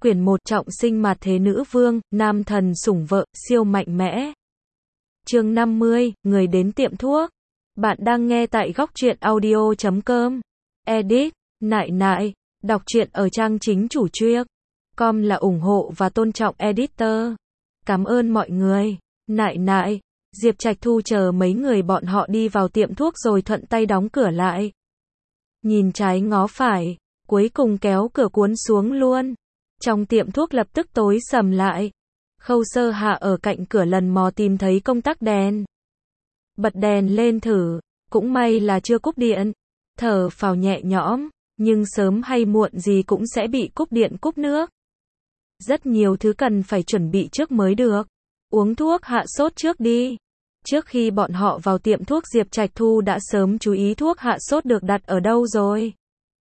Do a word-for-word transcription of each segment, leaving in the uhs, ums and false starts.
Quyển một Trọng sinh mặt thế nữ vương, nam thần sủng vợ, siêu mạnh mẽ. Chương năm mươi, người đến tiệm thuốc. Bạn đang nghe tại góc truyện audio chấm com. Edit, nại nại, đọc truyện ở trang chính chủ chuyên. Com là ủng hộ và tôn trọng editor. Cảm ơn mọi người. Nại nại, Diệp Trạch Thu chờ mấy người bọn họ đi vào tiệm thuốc rồi thuận tay đóng cửa lại. Nhìn trái ngó phải, cuối cùng kéo cửa cuốn xuống luôn. Trong tiệm thuốc lập tức tối sầm lại. Khâu Sơ Hạ ở cạnh cửa lần mò tìm thấy công tắc đèn. Bật đèn lên thử, cũng may là chưa cúp điện. Thở phào nhẹ nhõm, nhưng sớm hay muộn gì cũng sẽ bị cúp điện cúp nước. Rất nhiều thứ cần phải chuẩn bị trước mới được. Uống thuốc hạ sốt trước đi. Trước khi bọn họ vào tiệm thuốc Diệp Trạch Thu đã sớm chú ý thuốc hạ sốt được đặt ở đâu rồi.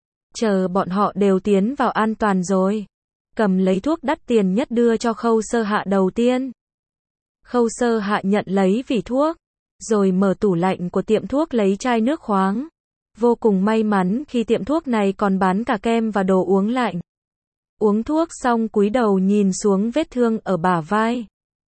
Chờ bọn họ đều tiến vào an toàn rồi. Cầm lấy thuốc đắt tiền nhất đưa cho Khâu Sơ Hạ đầu tiên. Khâu Sơ Hạ nhận lấy vỉ thuốc, rồi mở tủ lạnh của tiệm thuốc lấy chai nước khoáng. Vô cùng may mắn khi tiệm thuốc này còn bán cả kem và đồ uống lạnh. Uống thuốc xong cúi đầu nhìn xuống vết thương ở bả vai.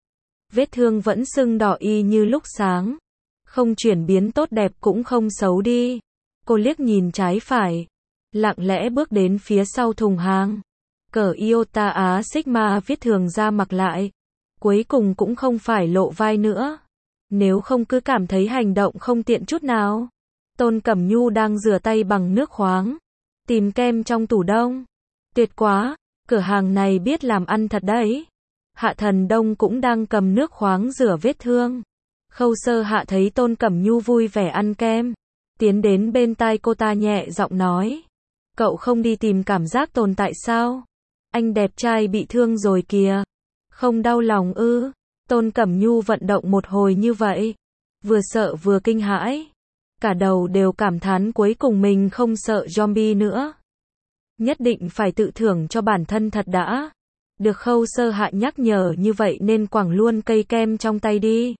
Vết thương vẫn sưng đỏ y như lúc sáng. Không chuyển biến tốt đẹp cũng không xấu đi. Cô liếc nhìn trái phải, lặng lẽ bước đến phía sau thùng hàng. Cởi Iota Á Sigma viết thường ra mặc lại. Cuối cùng cũng không phải lộ vai nữa. Nếu không cứ cảm thấy hành động không tiện chút nào. Tôn Cẩm Nhu đang rửa tay bằng nước khoáng. Tìm kem trong tủ đông. Tuyệt quá, cửa hàng này biết làm ăn thật đấy. Hạ Thần Đông cũng đang cầm nước khoáng rửa vết thương. Khâu Sơ Hạ thấy Tôn Cẩm Nhu vui vẻ ăn kem. Tiến đến bên tai cô ta nhẹ giọng nói. Cậu không đi tìm cảm giác tồn tại sao? Anh đẹp trai bị thương rồi kìa. Không đau lòng ư? Tôn Cẩm Nhu vận động một hồi như vậy. Vừa sợ vừa kinh hãi. Cả đầu đều cảm thán cuối cùng mình không sợ zombie nữa. Nhất định phải tự thưởng cho bản thân thật đã. Được Khâu Sơ Hạ nhắc nhở như vậy nên quẳng luôn cây kem trong tay đi.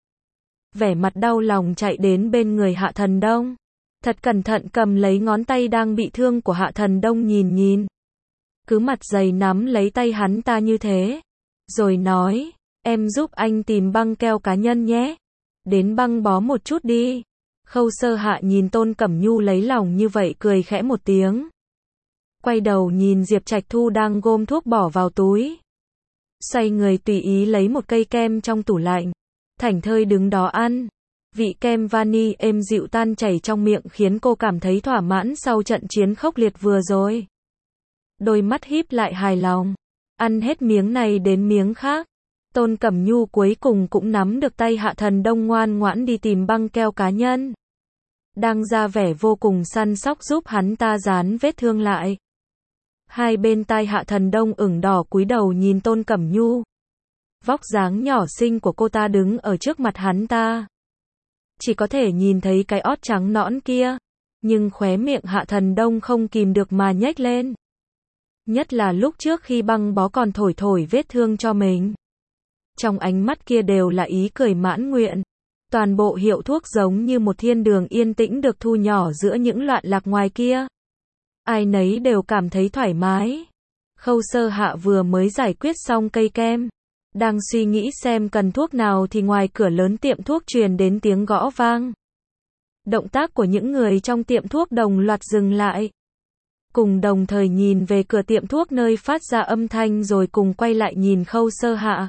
Vẻ mặt đau lòng chạy đến bên người Hạ Thần Đông. Thật cẩn thận cầm lấy ngón tay đang bị thương của Hạ Thần Đông nhìn nhìn. Cứ mặt dày nắm lấy tay hắn ta như thế. Rồi nói, em giúp anh tìm băng keo cá nhân nhé. Đến băng bó một chút đi. Khâu Sơ Hạ nhìn Tôn Cẩm Nhu lấy lòng như vậy cười khẽ một tiếng. Quay đầu nhìn Diệp Trạch Thu đang gom thuốc bỏ vào túi. Xoay người tùy ý lấy một cây kem trong tủ lạnh. Thảnh thơi đứng đó ăn. Vị kem vani êm dịu tan chảy trong miệng khiến cô cảm thấy thỏa mãn sau trận chiến khốc liệt vừa rồi. Đôi mắt híp lại hài lòng. Ăn hết miếng này đến miếng khác. Tôn Cẩm Nhu cuối cùng cũng nắm được tay Hạ Thần Đông ngoan ngoãn đi tìm băng keo cá nhân. Đang ra vẻ vô cùng săn sóc giúp hắn ta dán vết thương lại. Hai bên tai Hạ Thần Đông ửng đỏ cúi đầu nhìn Tôn Cẩm Nhu. Vóc dáng nhỏ xinh của cô ta đứng ở trước mặt hắn ta. Chỉ có thể nhìn thấy cái ót trắng nõn kia. Nhưng khóe miệng Hạ Thần Đông không kìm được mà nhếch lên. Nhất là lúc trước khi băng bó còn thổi thổi vết thương cho mình. Trong ánh mắt kia đều là ý cười mãn nguyện. Toàn bộ hiệu thuốc giống như một thiên đường yên tĩnh được thu nhỏ giữa những loạn lạc ngoài kia. Ai nấy đều cảm thấy thoải mái. Khâu Sơ Hạ vừa mới giải quyết xong cây kem. Đang suy nghĩ xem cần thuốc nào thì ngoài cửa lớn tiệm thuốc truyền đến tiếng gõ vang. Động tác của những người trong tiệm thuốc đồng loạt dừng lại. Cùng đồng thời nhìn về cửa tiệm thuốc nơi phát ra âm thanh rồi cùng quay lại nhìn Khâu Sơ Hạ.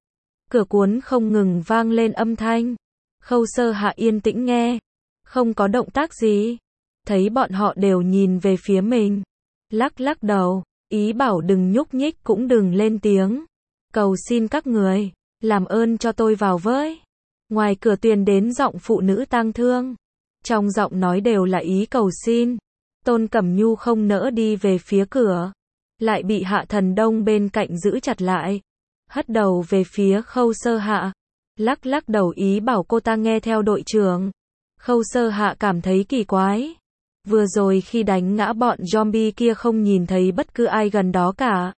Cửa cuốn không ngừng vang lên âm thanh. Khâu Sơ Hạ yên tĩnh nghe. Không có động tác gì. Thấy bọn họ đều nhìn về phía mình. Lắc lắc đầu. Ý bảo đừng nhúc nhích cũng đừng lên tiếng. Cầu xin các người. Làm ơn cho tôi vào với. Ngoài cửa truyền đến giọng phụ nữ tang thương. Trong giọng nói đều là ý cầu xin. Tôn Cẩm Nhu không nỡ đi về phía cửa. Lại bị Hạ Thần Đông bên cạnh giữ chặt lại. Hất đầu về phía Khâu Sơ Hạ. Lắc lắc đầu ý bảo cô ta nghe theo đội trưởng. Khâu Sơ Hạ cảm thấy kỳ quái. Vừa rồi khi đánh ngã bọn zombie kia không nhìn thấy bất cứ ai gần đó cả.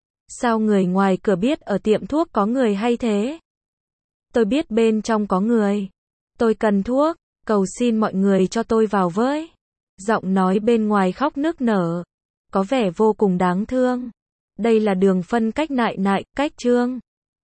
Sao người ngoài cửa biết ở tiệm thuốc có người hay thế? Tôi biết bên trong có người. Tôi cần thuốc. Cầu xin mọi người cho tôi vào với. Giọng nói bên ngoài khóc nức nở. Có vẻ vô cùng đáng thương. Đây là đường phân cách nại nại, cách trương.